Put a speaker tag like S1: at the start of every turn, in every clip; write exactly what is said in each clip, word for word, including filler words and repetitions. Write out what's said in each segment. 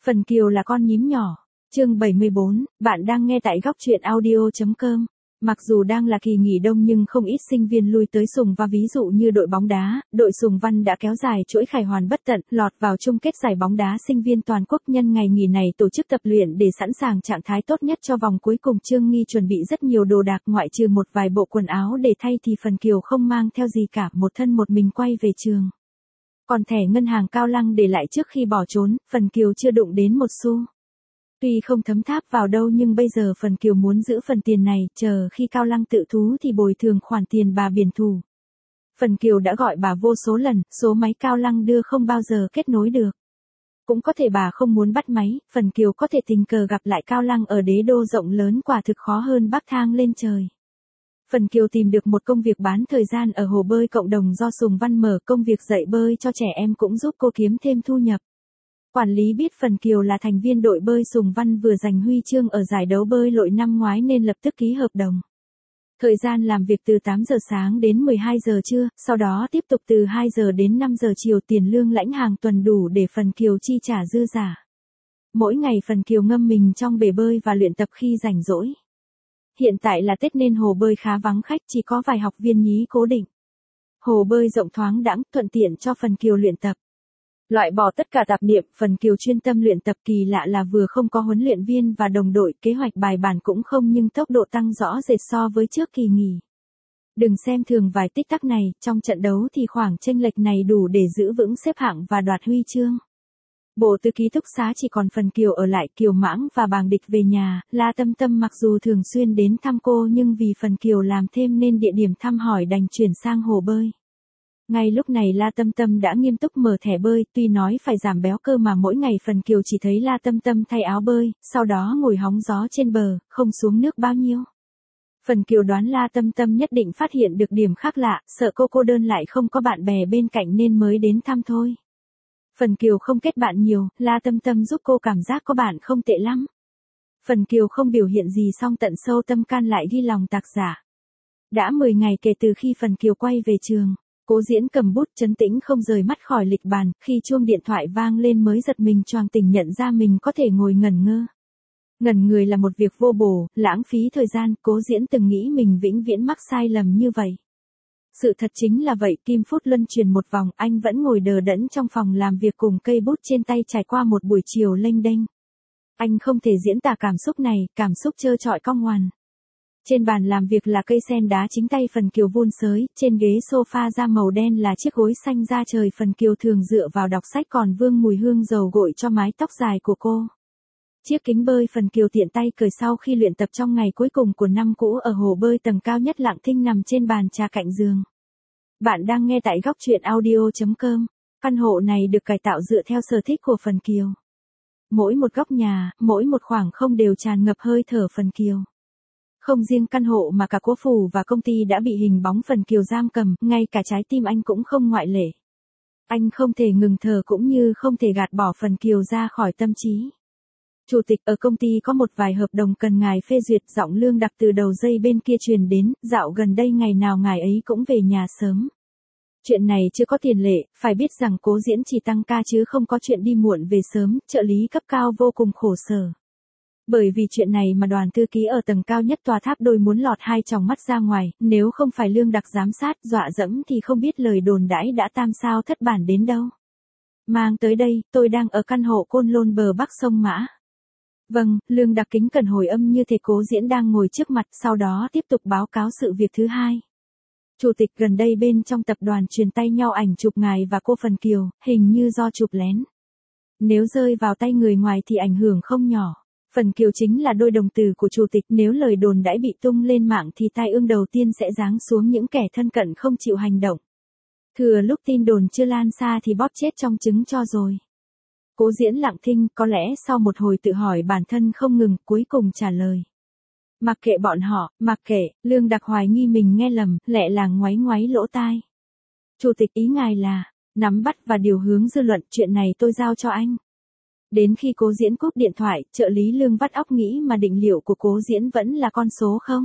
S1: Phần Kiều là con nhím nhỏ. Chương bảy mươi bốn, bạn đang nghe tại góc truyện audio.com. Mặc dù đang là kỳ nghỉ đông nhưng không ít sinh viên lui tới Sùng và ví dụ như đội bóng đá, đội Sùng Văn đã kéo dài chuỗi khải hoàn bất tận, lọt vào chung kết giải bóng đá sinh viên toàn quốc. Nhân ngày nghỉ này tổ chức tập luyện để sẵn sàng trạng thái tốt nhất cho vòng cuối cùng. Trương Nghi chuẩn bị rất nhiều đồ đạc, ngoại trừ một vài bộ quần áo để thay thì Phần Kiều không mang theo gì cả, một thân một mình quay về trường. Còn thẻ ngân hàng Cao Lăng để lại trước khi bỏ trốn, Phần Kiều chưa đụng đến một xu. Tuy không thấm tháp vào đâu nhưng bây giờ Phần Kiều muốn giữ phần tiền này, chờ khi Cao Lăng tự thú thì bồi thường khoản tiền bà biển thủ. Phần Kiều đã gọi bà vô số lần, số máy Cao Lăng đưa không bao giờ kết nối được. Cũng có thể bà không muốn bắt máy, Phần Kiều có thể tình cờ gặp lại Cao Lăng ở đế đô rộng lớn, quả thực khó hơn bác thang lên trời. Phần Kiều tìm được một công việc bán thời gian ở hồ bơi cộng đồng do Sùng Văn mở, công việc dạy bơi cho trẻ em cũng giúp cô kiếm thêm thu nhập. Quản lý biết Phần Kiều là thành viên đội bơi Sùng Văn vừa giành huy chương ở giải đấu bơi lội năm ngoái nên lập tức ký hợp đồng. Thời gian làm việc từ tám giờ sáng đến mười hai giờ trưa, sau đó tiếp tục từ hai giờ đến năm giờ chiều, tiền lương lãnh hàng tuần đủ để Phần Kiều chi trả dư giả. Mỗi ngày Phần Kiều ngâm mình trong bể bơi và luyện tập khi rảnh rỗi. Hiện tại là Tết nên hồ bơi khá vắng khách, chỉ có vài học viên nhí cố định. Hồ bơi rộng thoáng đãng, thuận tiện cho Phần Kiều luyện tập. Loại bỏ tất cả tạp niệm, Phần Kiều chuyên tâm luyện tập. Kỳ lạ là vừa không có huấn luyện viên và đồng đội, kế hoạch bài bản cũng không, nhưng tốc độ tăng rõ rệt so với trước kỳ nghỉ. Đừng xem thường vài tích tắc này, trong trận đấu thì khoảng chênh lệch này đủ để giữ vững xếp hạng và đoạt huy chương. Bộ Tư ký túc xá chỉ còn Phần Kiều ở lại, Kiều Mãng và Bàng Địch về nhà. La Tâm Tâm mặc dù thường xuyên đến thăm cô nhưng vì Phần Kiều làm thêm nên địa điểm thăm hỏi đành chuyển sang hồ bơi. Ngay lúc này La Tâm Tâm đã nghiêm túc mở thẻ bơi, tuy nói phải giảm béo cơ mà mỗi ngày Phần Kiều chỉ thấy La Tâm Tâm thay áo bơi, sau đó ngồi hóng gió trên bờ, không xuống nước bao nhiêu. Phần Kiều đoán La Tâm Tâm nhất định phát hiện được điểm khác lạ, sợ cô cô đơn lại không có bạn bè bên cạnh nên mới đến thăm thôi. Phần Kiều không kết bạn nhiều, La Tâm Tâm giúp cô cảm giác có bạn không tệ lắm. Phần Kiều không biểu hiện gì song tận sâu tâm can lại ghi lòng tác giả. Đã mười ngày kể từ khi Phần Kiều quay về trường. Cố Diễn cầm bút trấn tĩnh không rời mắt khỏi lịch bàn, khi chuông điện thoại vang lên mới giật mình choàng tỉnh, nhận ra mình có thể ngồi ngẩn ngơ. Ngẩn người là một việc vô bổ, lãng phí thời gian, Cố Diễn từng nghĩ mình vĩnh viễn mắc sai lầm như vậy. Sự thật chính là vậy, kim phút luân chuyển một vòng, anh vẫn ngồi đờ đẫn trong phòng làm việc cùng cây bút trên tay trải qua một buổi chiều lênh đênh. Anh không thể diễn tả cảm xúc này, cảm xúc trơ trọi cong ngoằn. Trên bàn làm việc là cây sen đá chính tay Phần Kiều vun sới, trên ghế sofa da màu đen là chiếc gối xanh da trời Phần Kiều thường dựa vào đọc sách, còn vương mùi hương dầu gội cho mái tóc dài của cô. Chiếc kính bơi Phần Kiều tiện tay cởi sau khi luyện tập trong ngày cuối cùng của năm cũ ở hồ bơi tầng cao nhất lặng thinh nằm trên bàn trà cạnh giường. Bạn đang nghe tại góc truyện audio.com. Căn hộ này được cải tạo dựa theo sở thích của Phần Kiều. Mỗi một góc nhà, mỗi một khoảng không đều tràn ngập hơi thở Phần Kiều. Không riêng căn hộ mà cả cố phủ và công ty đã bị hình bóng Phần Kiều giam cầm, ngay cả trái tim anh cũng không ngoại lệ. Anh không thể ngừng thở cũng như không thể gạt bỏ Phần Kiều ra khỏi tâm trí. Chủ tịch, ở công ty có một vài hợp đồng cần ngài phê duyệt, giọng Lương Đặc từ đầu dây bên kia truyền đến, dạo gần đây ngày nào ngài ấy cũng về nhà sớm. Chuyện này chưa có tiền lệ, phải biết rằng Cố Diễn chỉ tăng ca chứ không có chuyện đi muộn về sớm, trợ lý cấp cao vô cùng khổ sở. Bởi vì chuyện này mà đoàn thư ký ở tầng cao nhất tòa tháp đôi muốn lọt hai tròng mắt ra ngoài, nếu không phải Lương Đặc giám sát, dọa dẫm thì không biết lời đồn đãi đã tam sao thất bản đến đâu. Mang tới đây, tôi đang ở căn hộ Côn Lôn bờ bắc sông Mã. Vâng, Lương Đặc kính cẩn hồi âm như thể Cố Diễn đang ngồi trước mặt, sau đó tiếp tục báo cáo sự việc thứ hai. Chủ tịch, gần đây bên trong tập đoàn truyền tay nhau ảnh chụp ngài và cô Phần Kiều, hình như do chụp lén. Nếu rơi vào tay người ngoài thì ảnh hưởng không nhỏ. Phần Kiều chính là đôi đồng tử của chủ tịch, nếu lời đồn đãi bị tung lên mạng thì tai ương đầu tiên sẽ giáng xuống những kẻ thân cận không chịu hành động. Thừa lúc tin đồn chưa lan xa thì bóp chết trong trứng cho rồi. Cố Diễn lặng thinh, có lẽ sau một hồi tự hỏi bản thân không ngừng, cuối cùng trả lời. Mặc kệ bọn họ, mặc kệ. Lương Đặc hoài nghi mình nghe lầm, lẹ làng ngoáy ngoáy lỗ tai. Chủ tịch, ý ngài là, nắm bắt và điều hướng dư luận, chuyện này tôi giao cho anh. Đến khi Cố Diễn cúp điện thoại, trợ lý Lương vắt óc nghĩ mà định liệu của Cố Diễn vẫn là con số không?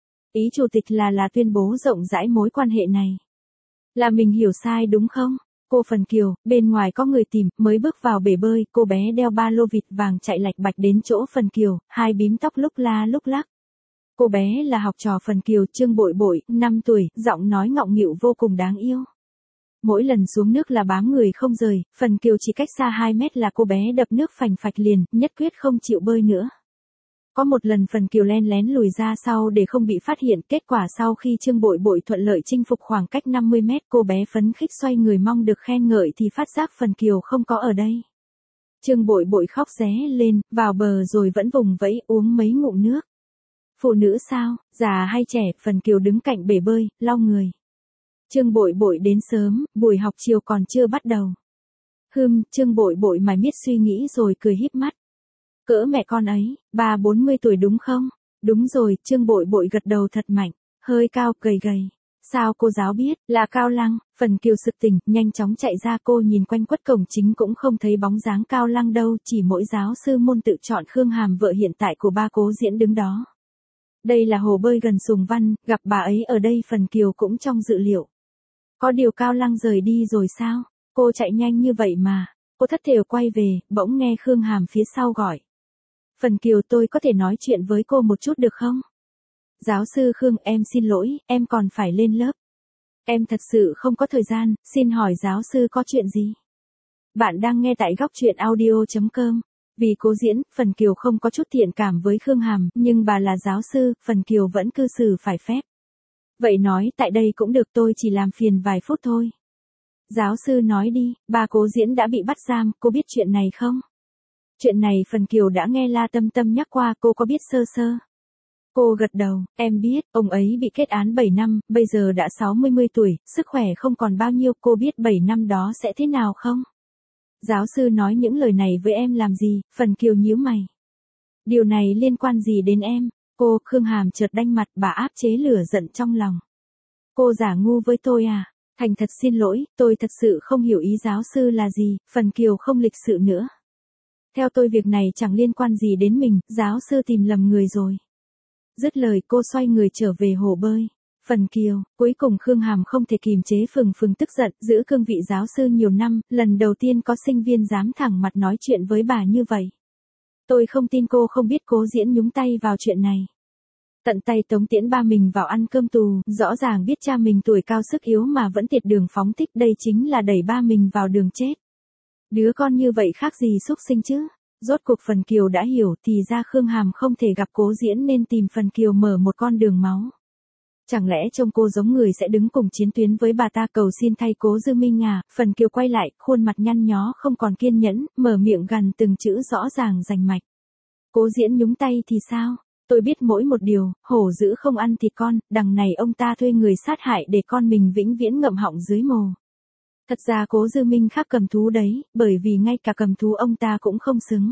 S1: Ý chủ tịch là là tuyên bố rộng rãi mối quan hệ này. Là mình hiểu sai đúng không? Cô Phần Kiều, bên ngoài có người tìm, mới bước vào bể bơi, cô bé đeo ba lô vịt vàng chạy lạch bạch đến chỗ Phần Kiều, hai bím tóc lúc la lúc lắc. Cô bé là học trò Phần Kiều, Trương Bội Bội, năm tuổi, giọng nói ngọng nghịu vô cùng đáng yêu. Mỗi lần xuống nước là bám người không rời, Phần Kiều chỉ cách xa hai mét là cô bé đập nước phành phạch liền, nhất quyết không chịu bơi nữa. Có một lần Phần Kiều len lén lùi ra sau để không bị phát hiện, kết quả sau khi Trương Bội Bội thuận lợi chinh phục khoảng cách năm mươi mét, cô bé phấn khích xoay người mong được khen ngợi thì phát giác Phần Kiều không có ở đây. Trương Bội Bội khóc ré lên, vào bờ rồi vẫn vùng vẫy uống mấy ngụm nước. Phụ nữ sao, già hay trẻ, Phần Kiều đứng cạnh bể bơi, lau người. Trương Bội Bội đến sớm, buổi học chiều còn chưa bắt đầu. Hừm, Trương Bội Bội mải miết suy nghĩ rồi cười híp mắt. Cỡ mẹ con ấy, ba bốn mươi tuổi đúng không? Đúng rồi, Trương Bội Bội gật đầu thật mạnh, hơi cao, gầy gầy. Sao cô giáo biết, là Cao Lăng? Phần Kiều sực tỉnh, nhanh chóng chạy ra, cô nhìn quanh quất cổng chính cũng không thấy bóng dáng Cao Lăng đâu, chỉ mỗi giáo sư môn tự chọn Khương Hàm vợ hiện tại của ba Cố Diễn đứng đó. Đây là hồ bơi gần Sùng Văn, gặp bà ấy ở đây Phần Kiều cũng trong dự liệu. Có điều Cao Lăng rời đi rồi sao? Cô chạy nhanh như vậy mà. Cô thất thểu quay về, bỗng nghe Khương Hàm phía sau gọi. Phần Kiều, tôi có thể nói chuyện với cô một chút được không? Giáo sư Khương, em xin lỗi, em còn phải lên lớp. Em thật sự không có thời gian, xin hỏi giáo sư có chuyện gì? Bạn đang nghe tại góc truyện audio chấm com. Vì Cố Diễn, Phần Kiều không có chút thiện cảm với Khương Hàm, nhưng bà là giáo sư, Phần Kiều vẫn cư xử phải phép. Vậy nói tại đây cũng được, tôi chỉ làm phiền vài phút thôi. Giáo sư nói đi, bà Cố Diễn đã bị bắt giam, cô biết chuyện này không? Chuyện này Phần Kiều đã nghe La Tâm Tâm nhắc qua, cô có biết sơ sơ. Cô gật đầu, em biết, ông ấy bị kết án bảy năm, bây giờ đã sáu mươi tuổi, sức khỏe không còn bao nhiêu, cô biết bảy năm đó sẽ thế nào không? Giáo sư nói những lời này với em làm gì? Phần Kiều nhíu mày. Điều này liên quan gì đến em? Cô, Khương Hàm chợt đanh mặt, bà áp chế lửa giận trong lòng. Cô giả ngu với tôi à? Thành thật xin lỗi, tôi thật sự không hiểu ý giáo sư là gì, Phần Kiều không lịch sự nữa. Theo tôi việc này chẳng liên quan gì đến mình, giáo sư tìm lầm người rồi. Dứt lời cô xoay người trở về hồ bơi. Phần Kiều, cuối cùng Khương Hàm không thể kìm chế phừng phừng tức giận, giữ cương vị giáo sư nhiều năm, lần đầu tiên có sinh viên dám thẳng mặt nói chuyện với bà như vậy. Tôi không tin cô không biết Cố Diễn nhúng tay vào chuyện này. Tận tay tống tiễn ba mình vào ăn cơm tù, rõ ràng biết cha mình tuổi cao sức yếu mà vẫn tiệt đường phóng thích, đây chính là đẩy ba mình vào đường chết. Đứa con như vậy khác gì xúc sinh chứ? Rốt cuộc Phần Kiều đã hiểu, thì ra Khương Hàm không thể gặp Cố Diễn nên tìm Phần Kiều mở một con đường máu. Chẳng lẽ trông cô giống người sẽ đứng cùng chiến tuyến với bà ta cầu xin thay Cố Dư Minh à? Phần Kiều quay lại, khuôn mặt nhăn nhó không còn kiên nhẫn, mở miệng gằn từng chữ rõ ràng rành mạch. Cố Diễn nhúng tay thì sao? Tôi biết mỗi một điều, hổ dữ không ăn thịt con, đằng này ông ta thuê người sát hại để con mình vĩnh viễn ngậm họng dưới mồ. Thật ra Cố Dư Minh khác cầm thú đấy, bởi vì ngay cả cầm thú ông ta cũng không xứng.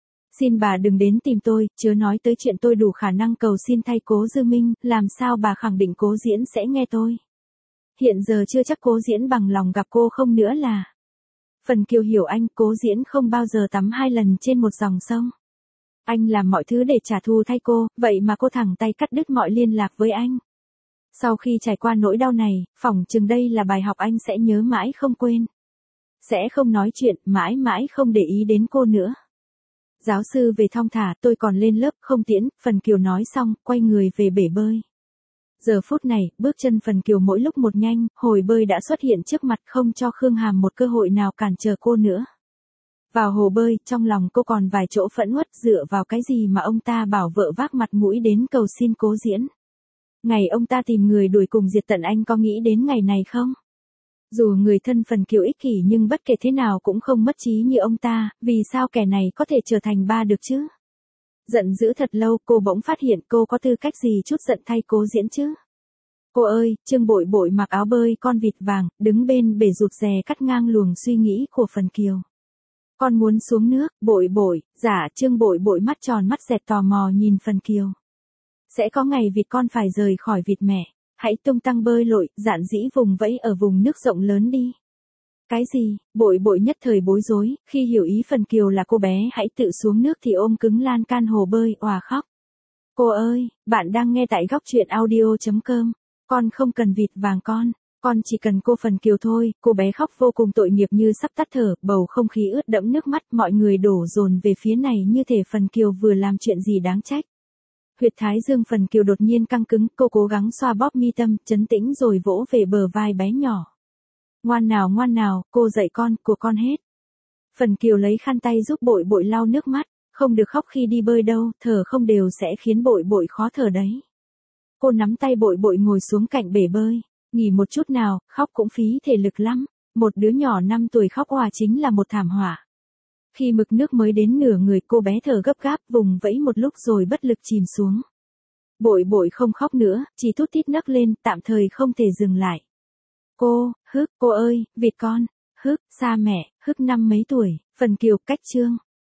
S1: Xin bà đừng đến tìm tôi, chớ nói tới chuyện tôi đủ khả năng cầu xin thay Cố Dư Minh, làm sao bà khẳng định Cố Diễn sẽ nghe tôi. Hiện giờ chưa chắc Cố Diễn bằng lòng gặp cô không nữa là. Phần Kiều hiểu anh, Cố Diễn không bao giờ tắm hai lần trên một dòng sông. Anh làm mọi thứ để trả thù thay cô, vậy mà cô thẳng tay cắt đứt mọi liên lạc với anh. Sau khi trải qua nỗi đau này, phỏng chừng đây là bài học anh sẽ nhớ mãi không quên. Sẽ không nói chuyện, mãi mãi không để ý đến cô nữa. Giáo sư về thong thả, tôi còn lên lớp, không tiễn, Phần Kiều nói xong, quay người về bể bơi. Giờ phút này, bước chân Phần Kiều mỗi lúc một nhanh, hồi bơi đã xuất hiện trước mặt không cho Khương Hàm một cơ hội nào cản trở cô nữa. Vào hồ bơi, trong lòng cô còn vài chỗ phẫn uất, dựa vào cái gì mà ông ta bảo vợ vác mặt mũi đến cầu xin Cố Diễn. Ngày ông ta tìm người đuổi cùng diệt tận, anh có nghĩ đến ngày này không? Dù người thân Phần Kiều ích kỷ nhưng bất kể thế nào cũng không mất trí như ông ta, vì sao kẻ này có thể trở thành ba được chứ? Giận dữ thật lâu, cô bỗng phát hiện cô có tư cách gì chút giận thay Cố Diễn chứ? Cô ơi, Trương Bội Bội mặc áo bơi con vịt vàng, đứng bên bể rụt rè cắt ngang luồng suy nghĩ của Phần Kiều. Con muốn xuống nước, Bội Bội, dạ. Trương Bội Bội mắt tròn mắt dẹt tò mò nhìn Phần Kiều. Sẽ có ngày vịt con phải rời khỏi vịt mẹ, hãy tung tăng bơi lội, dạn dĩ vùng vẫy ở vùng nước rộng lớn đi. Cái gì? Bội Bội nhất thời bối rối, khi hiểu ý Phần Kiều là cô bé hãy tự xuống nước thì ôm cứng lan can hồ bơi, òa khóc. Cô ơi, bạn đang nghe tại góc truyện audio chấm com, con không cần vịt vàng con. Con chỉ cần cô Phần Kiều thôi, cô bé khóc vô cùng tội nghiệp như sắp tắt thở, bầu không khí ướt đẫm nước mắt, mọi người đổ dồn về phía này như thể Phần Kiều vừa làm chuyện gì đáng trách. Huyệt thái dương Phần Kiều đột nhiên căng cứng, cô cố gắng xoa bóp mi tâm, trấn tĩnh rồi vỗ về bờ vai bé nhỏ. Ngoan nào ngoan nào, cô dạy con, của con hết. Phần Kiều lấy khăn tay giúp Bội Bội lau nước mắt, không được khóc khi đi bơi đâu, thở không đều sẽ khiến Bội Bội khó thở đấy. Cô nắm tay Bội Bội ngồi xuống cạnh bể bơi, nghỉ một chút nào, khóc cũng phí thể lực lắm, một đứa nhỏ năm tuổi khóc òa chính là một thảm họa. Khi mực nước mới đến nửa người cô bé thở gấp gáp vùng vẫy một lúc rồi bất lực chìm xuống. Bội Bội không khóc nữa, chỉ thút thít nấc lên, tạm thời không thể dừng lại. Cô, hức, cô ơi, vịt con, hức, xa mẹ, hức năm mấy tuổi, Phần Kiều cách chương.